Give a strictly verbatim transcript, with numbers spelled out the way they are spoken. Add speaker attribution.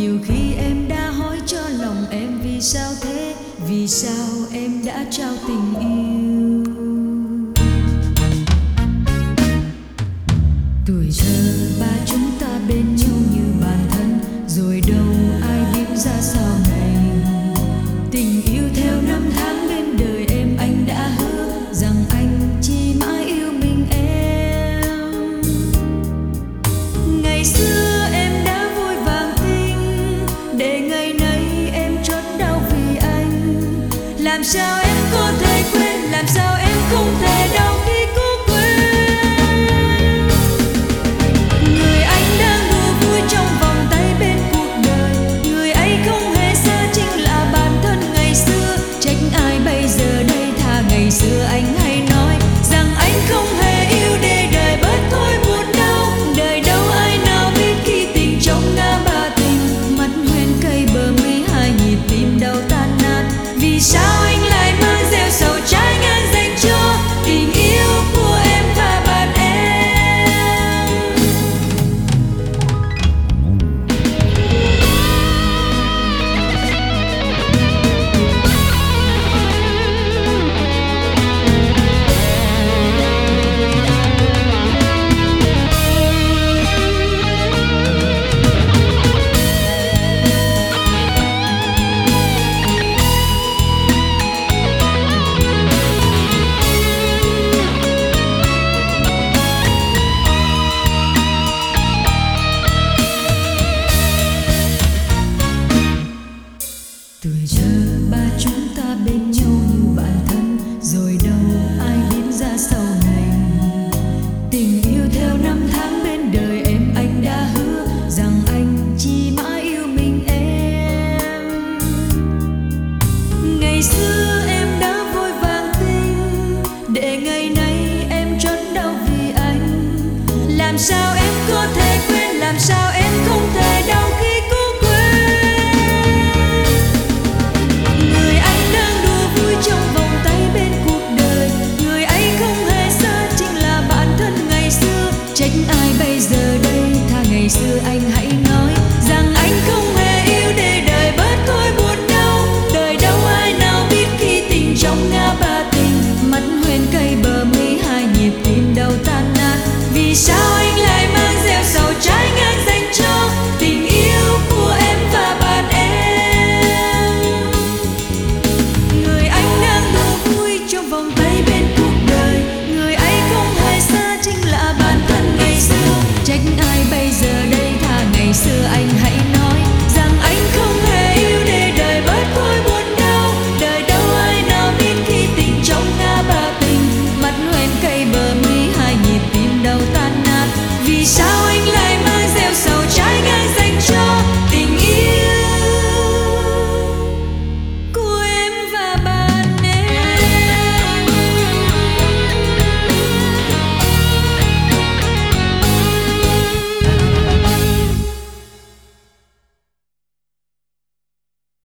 Speaker 1: Nhiều khi em đã hỏi cho lòng em vì sao thế, vì sao em đã trao tình yêu. Tuổi thơ ba chúng ta bên nhau như bạn thân, rồi đâu ai biết ra sao này. Tình yêu theo năm tháng bên đời em, anh đã hứa rằng anh chỉ mãi yêu mình em. Ngày xưa em đã vui vàng tin, để ngày nay em chót đau vì anh. Làm sao